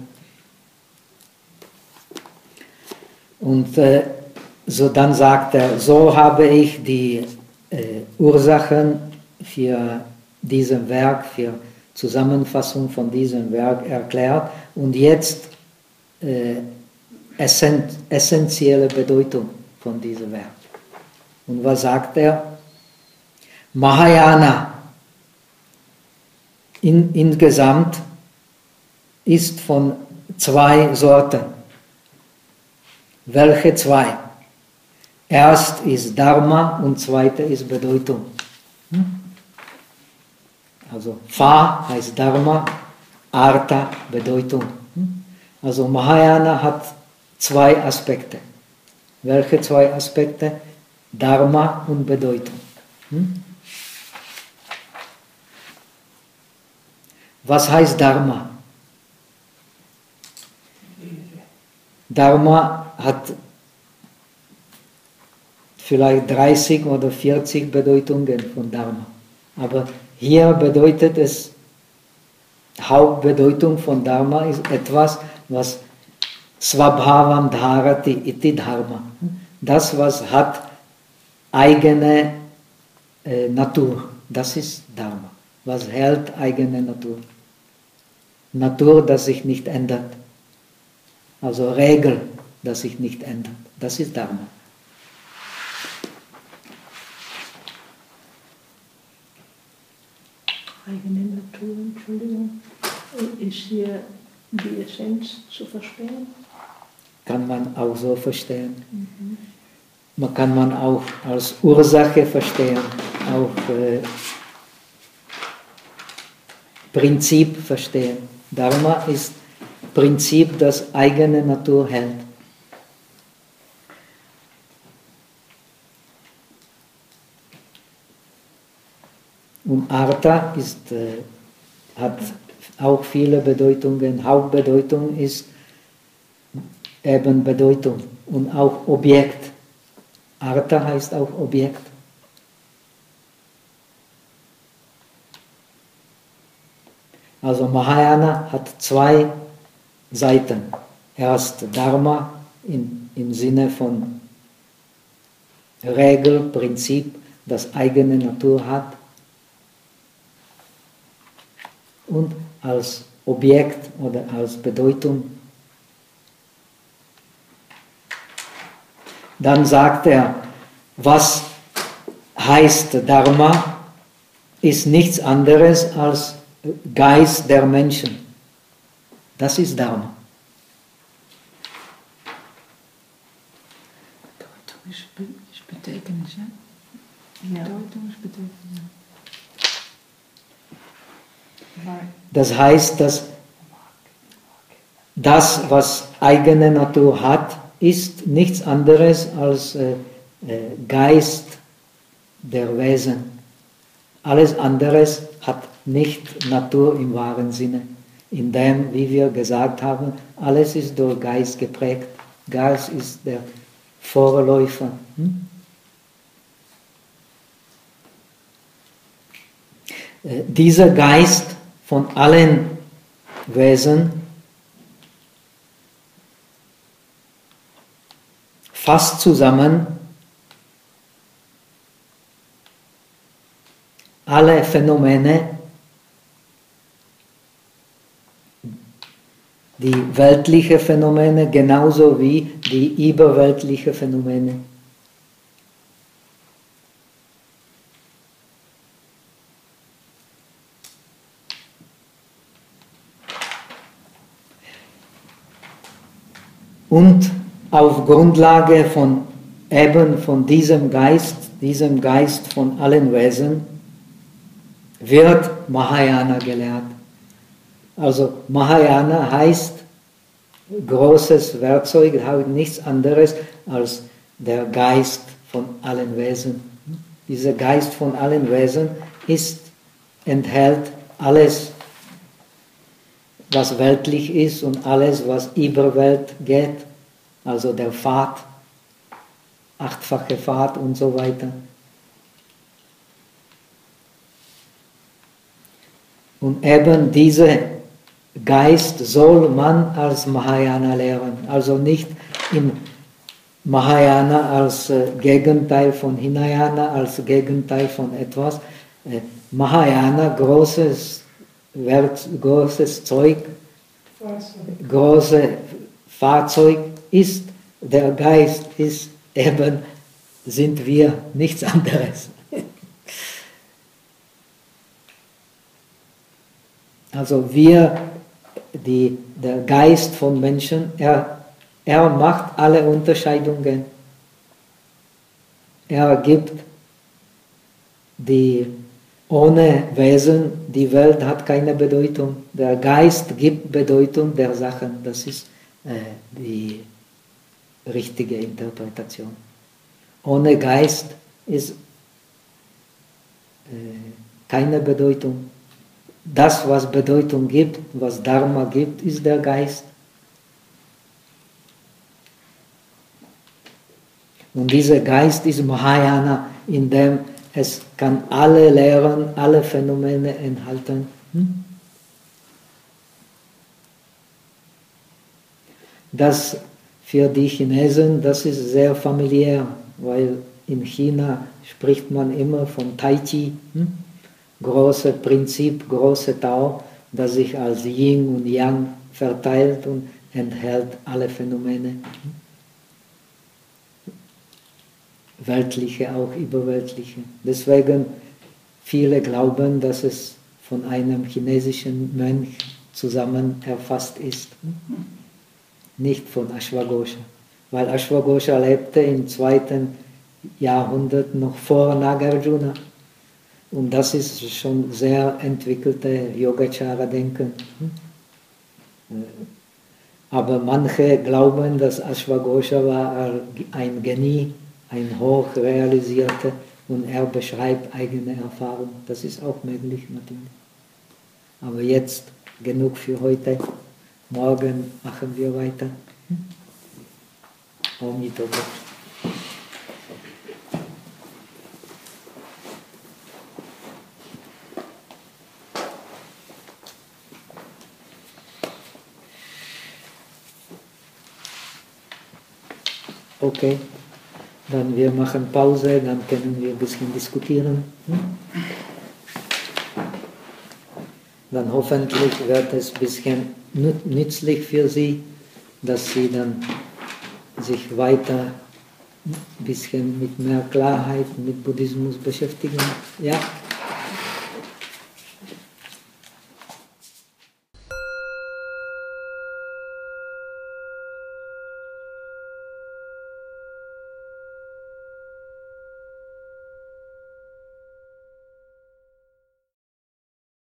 Und äh, so dann sagt er, so habe ich die äh, Ursachen für dieses Werk, für Zusammenfassung von diesem Werk erklärt und jetzt äh, essen, essentielle Bedeutung von diesem Werk. Und was sagt er? Mahayana in, insgesamt ist von zwei Sorten. Welche zwei? Erst ist Dharma und zweite ist Bedeutung. Also Pha heißt Dharma, Artha Bedeutung. Also Mahayana hat zwei Aspekte. Welche zwei Aspekte? Dharma und Bedeutung. Was heißt Dharma? Dharma hat vielleicht dreißig oder vierzig Bedeutungen von Dharma. Aber hier bedeutet es, Hauptbedeutung von Dharma ist etwas, was Svabhavam dharati iti Dharma. Das, was hat eigene äh, Natur. Das ist Dharma. Was hält eigene Natur? Natur, das sich nicht ändert. Also Regel, das sich nicht ändert. Das ist Dharma. Eigene Natur, Entschuldigung. Ist hier die Essenz zu verstehen? Kann man auch so verstehen. Mhm. Man kann man auch als Ursache verstehen, auch äh, Prinzip verstehen. Dharma ist Prinzip, das eigene Natur hält. Und Artha ist, äh, hat auch viele Bedeutungen. Hauptbedeutung ist eben Bedeutung und auch Objekt. Artha heißt auch Objekt. Also Mahayana hat zwei Seiten. Erst Dharma in, im Sinne von Regel, Prinzip, das eigene Natur hat. und als Objekt oder als Bedeutung. Dann sagt er, was heißt Dharma, ist nichts anderes als Geist der Menschen. Das ist Dharma. Bedeutung is, be is betekenis, hè? Ja. Bedeutung is betekenis. Maar Das heißt, dass das, was eigene Natur hat, ist nichts anderes als äh, äh, Geist der Wesen. Alles anderes hat nicht Natur im wahren Sinne. In dem, wie wir gesagt haben, alles ist durch Geist geprägt. Geist ist der Vorläufer. Hm? Äh, dieser Geist von allen Wesen fasst zusammen alle Phänomene, die weltlichen Phänomene genauso wie die überweltlichen Phänomene. Und auf Grundlage von eben von diesem Geist, diesem Geist von allen Wesen, wird Mahayana gelehrt. Also Mahayana heißt großes Werkzeug, heißt nichts anderes als der Geist von allen Wesen. Dieser Geist von allen Wesen ist, enthält alles, was weltlich ist und alles, was über Welt geht, also der Pfad, achtfache Pfad und so weiter. Und eben dieser Geist soll man als Mahayana lehren, also nicht im Mahayana als äh, Gegenteil von Hinayana, als Gegenteil von etwas. Äh, Mahayana, großes Werk, großes Zeug, großes Fahrzeug ist, der Geist ist eben, sind wir nichts anderes. Also wir, die, der Geist von Menschen, er, er macht alle Unterscheidungen. Er gibt die, ohne Wesen, die Welt hat keine Bedeutung. Der Geist gibt Bedeutung der Sachen. Das ist äh, die richtige Interpretation. Ohne Geist ist äh, keine Bedeutung. Das, was Bedeutung gibt, was Dharma gibt, ist der Geist. Und dieser Geist ist Mahayana, in dem es kann alle Lehren, alle Phänomene enthalten. Hm? Das für die Chinesen, das ist sehr familiär, weil in China spricht man immer von Tai Chi. Hm? Große Prinzip, große Tao, das sich als Yin und Yang verteilt und enthält alle Phänomene. Weltliche, auch überweltliche. Deswegen viele glauben, dass es von einem chinesischen Mönch zusammen erfasst ist. Nicht von Ashwagosha. Weil Ashwagosha lebte im zweiten Jahrhundert noch vor Nagarjuna. Und das ist schon sehr entwickelte Yogacara-Denken. Aber manche glauben, dass Ashwagosha war ein Genie, ein hochrealisierter, und er beschreibt eigene Erfahrung. Das ist auch möglich natürlich. Aber jetzt genug für heute. Morgen machen wir weiter. Om Mitobo. Okay, dann wir machen Pause, dann können wir ein bisschen diskutieren. dann hoffentlich wird es ein bisschen nützlich für sie, dass sie dann sich weiter ein bisschen mit mehr Klarheit mit Buddhismus beschäftigen. Ja.